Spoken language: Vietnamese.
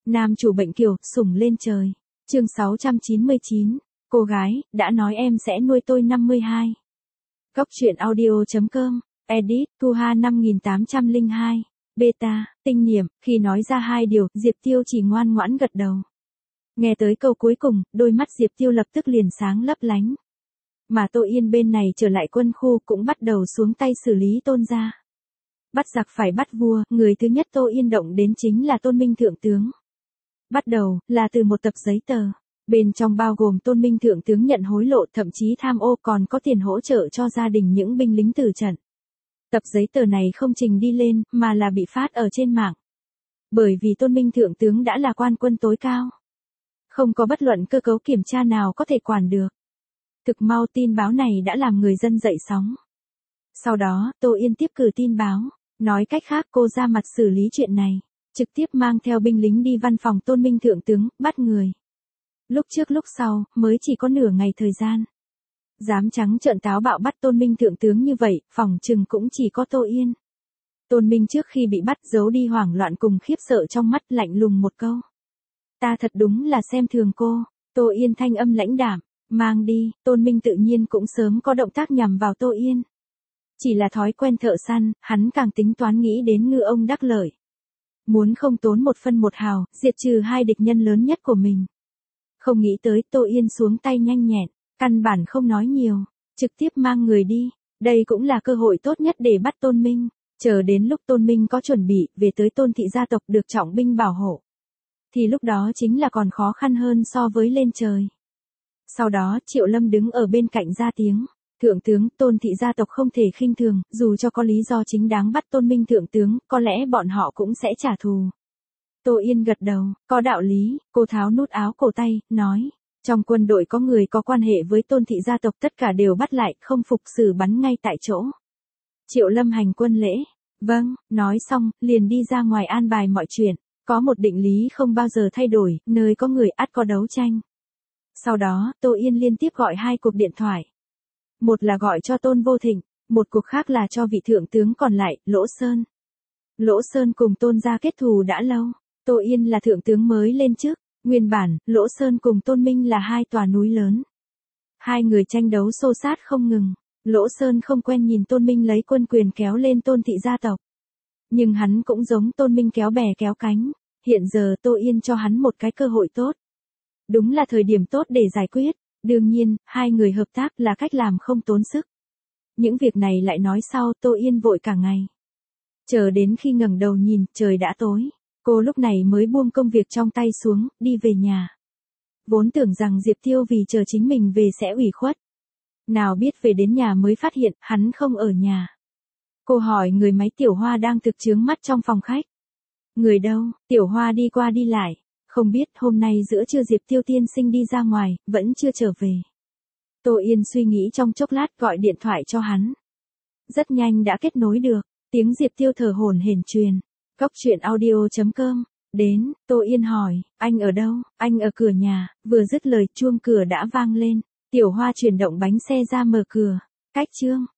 Nam chủ bệnh kiều, sủng lên trời. Chương 699. Cô gái, đã nói em sẽ nuôi tôi 52. Góc truyện audio.com. Edit, Thu Ha 5802. Beta, tinh niệm, khi nói ra hai điều, Diệp Tiêu chỉ ngoan ngoãn gật đầu. Nghe tới câu cuối cùng, đôi mắt Diệp Tiêu lập tức liền sáng lấp lánh. Mà Tô Yên bên này trở lại quân khu cũng bắt đầu xuống tay xử lý Tôn gia. Bắt giặc phải bắt vua, người thứ nhất Tô Yên động đến chính là Tôn Minh Thượng Tướng. Bắt đầu, là từ một tập giấy tờ. Bên trong bao gồm Tôn Minh Thượng Tướng nhận hối lộ, thậm chí tham ô, còn có tiền hỗ trợ cho gia đình những binh lính tử trận. Tập giấy tờ này không trình đi lên, mà là bị phát ở trên mạng. Bởi vì Tôn Minh Thượng Tướng đã là quan quân tối cao. Không có bất luận cơ cấu kiểm tra nào có thể quản được. Thực mau tin báo này đã làm người dân dậy sóng. Sau đó, Tô Yên tiếp cử tin báo. Nói cách khác cô ra mặt xử lý chuyện này. Trực tiếp mang theo binh lính đi văn phòng Tôn Minh Thượng Tướng, bắt người. Lúc trước lúc sau, mới chỉ có nửa ngày thời gian. Dám trắng trợn táo bạo bắt Tôn Minh Thượng Tướng như vậy, phỏng chừng cũng chỉ có Tô Yên. Tôn Minh trước khi bị bắt giấu đi hoảng loạn cùng khiếp sợ trong mắt, lạnh lùng một câu. Ta thật đúng là xem thường cô. Tô Yên thanh âm lãnh đạm, mang đi. Tôn Minh tự nhiên cũng sớm có động tác nhằm vào Tô Yên. Chỉ là thói quen thợ săn, hắn càng tính toán nghĩ đến ngư ông đắc lợi. Muốn không tốn một phân một hào, diệt trừ hai địch nhân lớn nhất của mình. Không nghĩ tới Tô Yên xuống tay nhanh nhẹn, căn bản không nói nhiều, trực tiếp mang người đi. Đây cũng là cơ hội tốt nhất để bắt Tôn Minh. Chờ đến lúc Tôn Minh có chuẩn bị, về tới Tôn thị gia tộc được trọng binh bảo hộ. Thì lúc đó chính là còn khó khăn hơn so với lên trời. Sau đó Triệu Lâm đứng ở bên cạnh ra tiếng. Thượng tướng, Tôn thị gia tộc không thể khinh thường, dù cho có lý do chính đáng bắt Tôn Minh Thượng tướng, có lẽ bọn họ cũng sẽ trả thù. Tô Yên gật đầu, có đạo lý, cô tháo nút áo cổ tay, nói. Trong quân đội có người có quan hệ với Tôn thị gia tộc tất cả đều bắt lại, không phục xử bắn ngay tại chỗ. Triệu Lâm hành quân lễ. Vâng, nói xong, liền đi ra ngoài an bài mọi chuyện. Có một định lý không bao giờ thay đổi, nơi có người ắt có đấu tranh. Sau đó, Tô Yên liên tiếp gọi hai cuộc điện thoại. Một là gọi cho Tôn Vô Thịnh, một cuộc khác là cho vị thượng tướng còn lại, Lỗ Sơn. Lỗ Sơn cùng Tôn gia kết thù đã lâu. Tô Yên là thượng tướng mới lên chức. Nguyên bản, Lỗ Sơn cùng Tôn Minh là hai tòa núi lớn. Hai người tranh đấu xô sát không ngừng. Lỗ Sơn không quen nhìn Tôn Minh lấy quân quyền kéo lên Tôn thị gia tộc. Nhưng hắn cũng giống Tôn Minh kéo bè kéo cánh. Hiện giờ Tô Yên cho hắn một cái cơ hội tốt. Đúng là thời điểm tốt để giải quyết. Đương nhiên, hai người hợp tác là cách làm không tốn sức. Những việc này lại nói sau, Tô Yên vội cả ngày. Chờ đến khi ngẩng đầu nhìn, trời đã tối. Cô lúc này mới buông công việc trong tay xuống, đi về nhà. Vốn tưởng rằng Diệp Tiêu vì chờ chính mình về sẽ ủy khuất. Nào biết về đến nhà mới phát hiện, hắn không ở nhà. Cô hỏi người máy Tiểu Hoa đang thực chướng mắt trong phòng khách. Người đâu? Tiểu Hoa đi qua đi lại. Không biết hôm nay giữa trưa Diệp Tiêu tiên sinh đi ra ngoài, vẫn chưa trở về. Tô Yên suy nghĩ trong chốc lát gọi điện thoại cho hắn. Rất nhanh đã kết nối được, tiếng Diệp Tiêu thở hổn hển truyền. Góc truyện audio.com. Đến, Tô Yên hỏi, anh ở đâu? Anh ở cửa nhà. Vừa dứt lời chuông cửa đã vang lên. Tiểu Hoa chuyển động bánh xe ra mở cửa. Cách chương.